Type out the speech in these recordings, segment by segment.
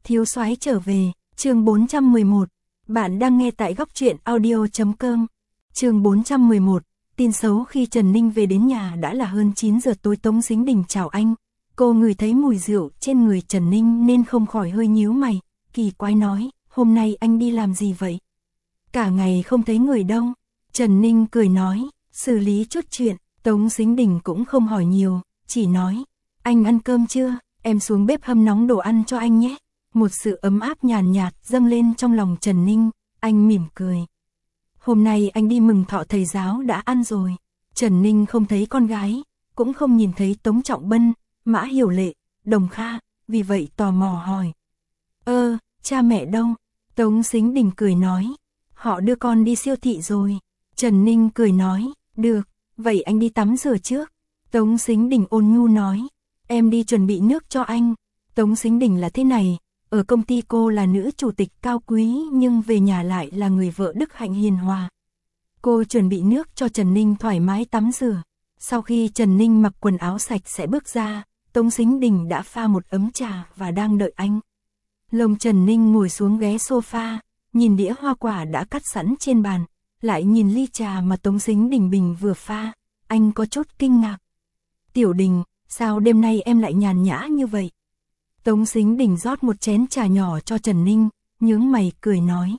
Thiếu soái trở về, chương 411. Bạn đang nghe tại góc truyện audio.com. Chương 411. Tin xấu khi Trần Ninh về đến nhà đã là hơn 9 giờ tối. Tống Sính Đình chào anh. Cô ngửi thấy mùi rượu trên người Trần Ninh nên không khỏi hơi nhíu mày, kỳ quái nói, hôm nay anh đi làm gì vậy? Cả ngày không thấy người đâu. Trần Ninh cười nói, xử lý chút chuyện. Tống Sính Đình cũng không hỏi nhiều, chỉ nói, anh ăn cơm chưa? Em xuống bếp hâm nóng đồ ăn cho anh nhé. Một sự ấm áp nhàn nhạt dâng lên trong lòng Trần Ninh, anh mỉm cười. Hôm nay anh đi mừng thọ thầy giáo đã ăn rồi. Trần Ninh không thấy con gái, cũng không nhìn thấy Tống Trọng Bân, Mã Hiểu Lệ, Đồng Kha, vì vậy tò mò hỏi. Cha mẹ đâu? Tống Sính Đình cười nói, họ đưa con đi siêu thị rồi. Trần Ninh cười nói, được, vậy anh đi tắm rửa trước. Tống Sính Đình ôn nhu nói, em đi chuẩn bị nước cho anh. Tống Sính Đình là thế này, ở công ty cô là nữ chủ tịch cao quý nhưng về nhà lại là người vợ đức hạnh hiền hòa. Cô chuẩn bị nước cho Trần Ninh thoải mái tắm rửa. Sau khi Trần Ninh mặc quần áo sạch sẽ bước ra, Tống Sính Đình đã pha một ấm trà và đang đợi anh. Lồng Trần Ninh ngồi xuống ghế sofa, nhìn đĩa hoa quả đã cắt sẵn trên bàn, lại nhìn ly trà mà Tống Sính Đình bình vừa pha, anh có chút kinh ngạc. Tiểu Đình, sao đêm nay em lại nhàn nhã như vậy? Tống Sính Đình rót một chén trà nhỏ cho Trần Ninh, nhướng mày cười nói.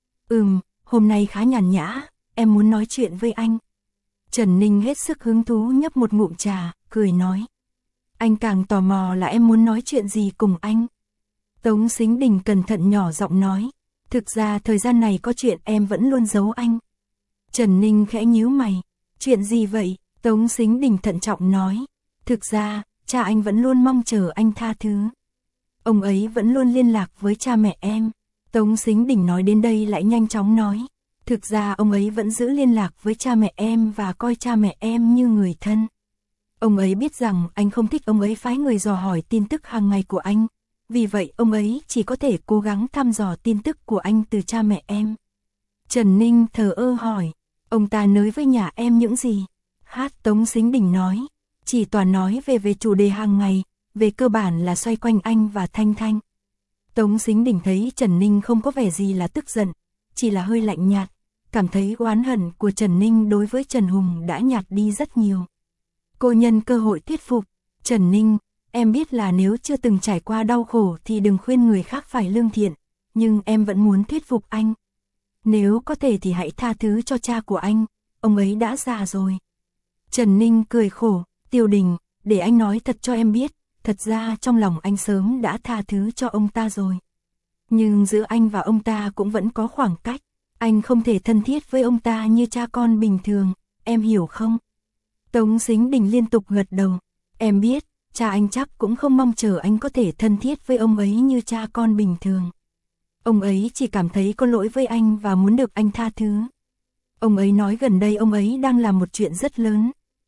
Hôm nay khá nhàn nhã, em muốn nói chuyện với anh. Trần Ninh hết sức hứng thú nhấp một ngụm trà, cười nói. Anh càng tò mò là em muốn nói chuyện gì cùng anh. Tống Sính Đình cẩn thận nhỏ giọng nói. Thực ra thời gian này có chuyện em vẫn luôn giấu anh. Trần Ninh khẽ nhíu mày. Chuyện gì vậy? Tống Sính Đình thận trọng nói. Thực ra, cha anh vẫn luôn mong chờ anh tha thứ. Ông ấy vẫn luôn liên lạc với cha mẹ em. Tống Sính Đình nói đến đây lại nhanh chóng nói. Thực ra ông ấy vẫn giữ liên lạc với cha mẹ em và coi cha mẹ em như người thân. Ông ấy biết rằng anh không thích ông ấy phái người dò hỏi tin tức hàng ngày của anh. Vì vậy ông ấy chỉ có thể cố gắng thăm dò tin tức của anh từ cha mẹ em. Trần Ninh thờ ơ hỏi. Ông ta nói với nhà em những gì? Tống Sính Đình nói. Chỉ toàn nói về chủ đề hàng ngày. Về cơ bản là xoay quanh anh và Thanh Thanh. Tống Sính Đình thấy Trần Ninh không có vẻ gì là tức giận, chỉ là hơi lạnh nhạt, cảm thấy oán hận của Trần Ninh đối với Trần Hùng đã nhạt đi rất nhiều. Cô nhân cơ hội thuyết phục, Trần Ninh, em biết là nếu chưa từng trải qua đau khổ thì đừng khuyên người khác phải lương thiện, nhưng em vẫn muốn thuyết phục anh. Nếu có thể thì hãy tha thứ cho cha của anh, ông ấy đã già rồi. Trần Ninh cười khổ, Tiểu Đình, để anh nói thật cho em biết. Thật ra trong lòng anh sớm đã tha thứ cho ông ta rồi. Nhưng giữa anh và ông ta cũng vẫn có khoảng cách. Anh không thể thân thiết với ông ta như cha con bình thường, em hiểu không? Tống Sính Đình liên tục gật đầu. Em biết, cha anh chắc cũng không mong chờ anh có thể thân thiết với ông ấy như cha con bình thường. Ông ấy chỉ cảm thấy có lỗi với anh và muốn được anh tha thứ. Ông ấy nói gần đây ông ấy đang làm một chuyện rất lớn.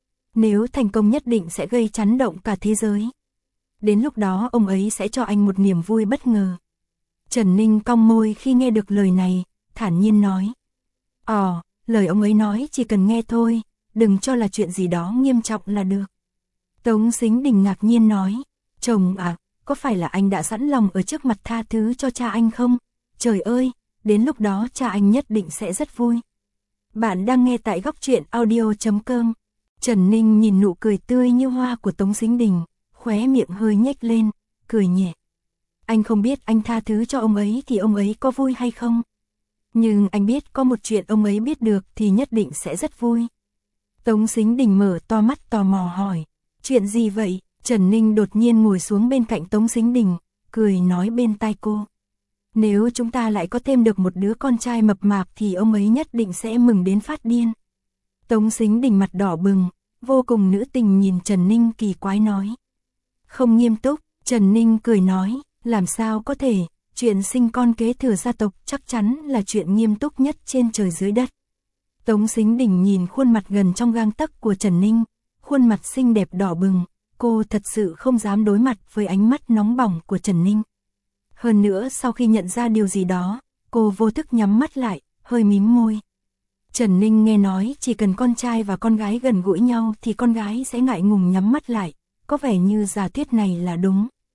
Nếu thành công nhất định sẽ gây chấn động cả thế giới. Đến lúc đó ông ấy sẽ cho anh một niềm vui bất ngờ. Trần Ninh cong môi khi nghe được lời này, thản nhiên nói. Lời ông ấy nói chỉ cần nghe thôi, đừng cho là chuyện gì đó nghiêm trọng là được. Tống Sính Đình ngạc nhiên nói. Chồng à, có phải là anh đã sẵn lòng ở trước mặt tha thứ cho cha anh không? Trời ơi, đến lúc đó cha anh nhất định sẽ rất vui. Bạn đang nghe tại góc truyện audio.com. Trần Ninh nhìn nụ cười tươi như hoa của Tống Sính Đình. Khóe miệng hơi nhếch lên, cười nhẹ. Anh không biết anh tha thứ cho ông ấy thì ông ấy có vui hay không. Nhưng anh biết có một chuyện ông ấy biết được thì nhất định sẽ rất vui. Tống Sính Đình mở to mắt tò mò hỏi. Chuyện gì vậy? Trần Ninh đột nhiên ngồi xuống bên cạnh Tống Sính Đình, cười nói bên tai cô. Nếu chúng ta lại có thêm được một đứa con trai mập mạp thì ông ấy nhất định sẽ mừng đến phát điên. Tống Sính Đình mặt đỏ bừng, vô cùng nữ tình nhìn Trần Ninh kỳ quái nói. Không nghiêm túc, Trần Ninh cười nói, làm sao có thể, chuyện sinh con kế thừa gia tộc chắc chắn là chuyện nghiêm túc nhất trên trời dưới đất. Tống Sính Đình nhìn khuôn mặt gần trong gang tấc của Trần Ninh, khuôn mặt xinh đẹp đỏ bừng, cô thật sự không dám đối mặt với ánh mắt nóng bỏng của Trần Ninh. Hơn nữa sau khi nhận ra điều gì đó, cô vô thức nhắm mắt lại, hơi mím môi. Trần Ninh nghe nói chỉ cần con trai và con gái gần gũi nhau thì con gái sẽ ngại ngùng nhắm mắt lại. Có vẻ như giả thuyết này là đúng.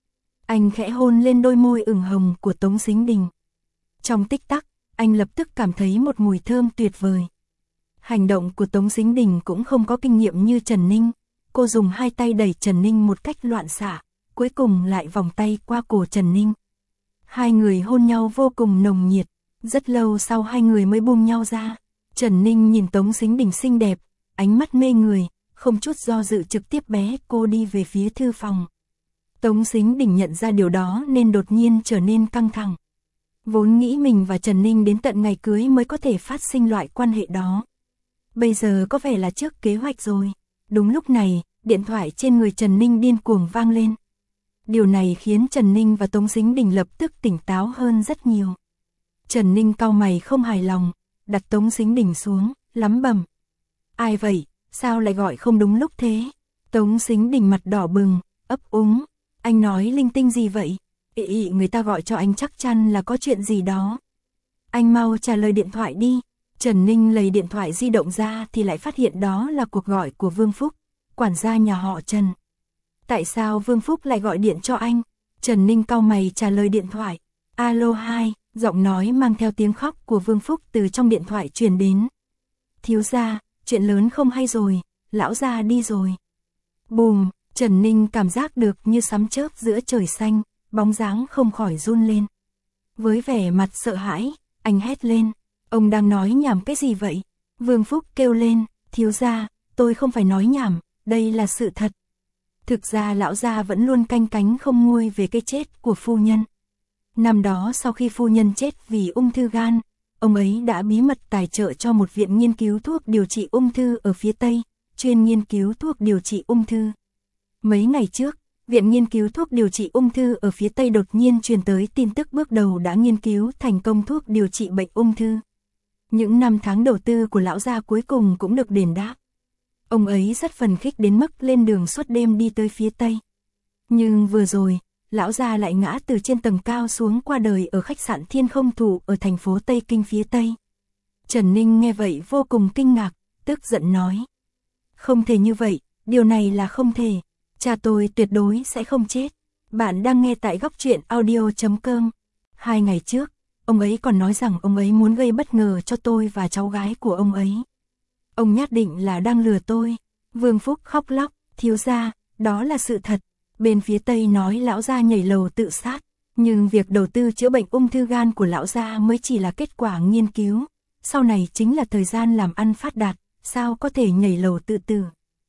Anh khẽ hôn lên đôi môi ửng hồng của Tống Sính Đình. Trong tích tắc, anh lập tức cảm thấy một mùi thơm tuyệt vời. Hành động của Tống Sính Đình cũng không có kinh nghiệm như Trần Ninh. Cô dùng hai tay đẩy Trần Ninh một cách loạn xạ, cuối cùng lại vòng tay qua cổ Trần Ninh. Hai người hôn nhau vô cùng nồng nhiệt, rất lâu sau hai người mới buông nhau ra. Trần Ninh nhìn Tống Sính Đình xinh đẹp, ánh mắt mê người, không chút do dự trực tiếp bế cô đi về phía thư phòng. Tống Sính Đình nhận ra điều đó nên đột nhiên trở nên căng thẳng. Vốn nghĩ mình và Trần Ninh đến tận ngày cưới mới có thể phát sinh loại quan hệ đó. Bây giờ có vẻ là trước kế hoạch rồi. Đúng lúc này, điện thoại trên người Trần Ninh điên cuồng vang lên. Điều này khiến Trần Ninh và Tống Sính Đình lập tức tỉnh táo hơn rất nhiều. Trần Ninh cau mày không hài lòng, đặt Tống Sính Đình xuống, lắm bẩm. Ai vậy, sao lại gọi không đúng lúc thế? Tống Sính Đình mặt đỏ bừng, ấp úng. Anh nói linh tinh gì vậy? Người ta gọi cho anh chắc chắn là có chuyện gì đó. Anh mau trả lời điện thoại đi. Trần Ninh lấy điện thoại di động ra thì lại phát hiện đó là cuộc gọi của Vương Phúc, quản gia nhà họ Trần. Tại sao Vương Phúc lại gọi điện cho anh? Trần Ninh cau mày trả lời điện thoại. Alo 2, giọng nói mang theo tiếng khóc của Vương Phúc từ trong điện thoại truyền đến. Thiếu gia, chuyện lớn không hay rồi, lão gia đi rồi. Bùm, Trần Ninh cảm giác được như sấm chớp giữa trời xanh, bóng dáng không khỏi run lên. Với vẻ mặt sợ hãi, anh hét lên. Ông đang nói nhảm cái gì vậy? Vương Phúc kêu lên, thiếu gia, tôi không phải nói nhảm, đây là sự thật. Thực ra lão gia vẫn luôn canh cánh không nguôi về cái chết của phu nhân. Năm đó sau khi phu nhân chết vì ung thư gan, ông ấy đã bí mật tài trợ cho một viện nghiên cứu thuốc điều trị ung thư ở phía Tây, chuyên nghiên cứu thuốc điều trị ung thư. Mấy ngày trước, Viện Nghiên cứu thuốc điều trị ung thư ở phía Tây đột nhiên truyền tới tin tức bước đầu đã nghiên cứu thành công thuốc điều trị bệnh ung thư. Những năm tháng đầu tư của lão gia cuối cùng cũng được đền đáp. Ông ấy rất phấn khích đến mức lên đường suốt đêm đi tới phía Tây. Nhưng vừa rồi, lão gia lại ngã từ trên tầng cao xuống qua đời ở khách sạn Thiên Không Thụ ở thành phố Tây Kinh phía Tây. Trần Ninh nghe vậy vô cùng kinh ngạc, tức giận nói. Không thể như vậy, điều này là không thể. Cha tôi tuyệt đối sẽ không chết. Bạn đang nghe tại góc truyện audio.com. 2 ngày trước, ông ấy còn nói rằng ông ấy muốn gây bất ngờ cho tôi và cháu gái của ông ấy. Ông nhất định là đang lừa tôi. Vương Phúc khóc lóc, thiếu gia, đó là sự thật. Bên phía Tây nói lão gia nhảy lầu tự sát, nhưng việc đầu tư chữa bệnh ung thư gan của lão gia mới chỉ là kết quả nghiên cứu. Sau này chính là thời gian làm ăn phát đạt, sao có thể nhảy lầu tự tử.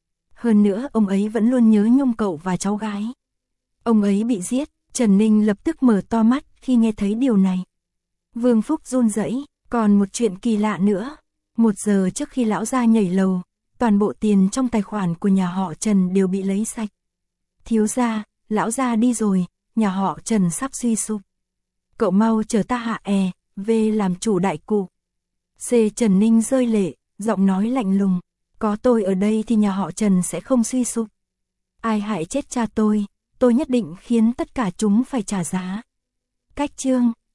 Hơn nữa ông ấy vẫn luôn nhớ nhung cậu và cháu gái. Ông ấy bị giết, Trần Ninh lập tức mở to mắt khi nghe thấy điều này. Vương Phúc run rẩy, còn một chuyện kỳ lạ nữa. 1 giờ trước khi lão gia nhảy lầu, toàn bộ tiền trong tài khoản của nhà họ Trần đều bị lấy sạch. Thiếu gia, lão gia đi rồi, nhà họ Trần sắp suy sụp. Cậu mau chờ ta hạ về làm chủ đại cụ. Trần Ninh rơi lệ, giọng nói lạnh lùng. Có tôi ở đây thì nhà họ Trần sẽ không suy sụp. Ai hại chết cha tôi nhất định khiến tất cả chúng phải trả giá. Cách chương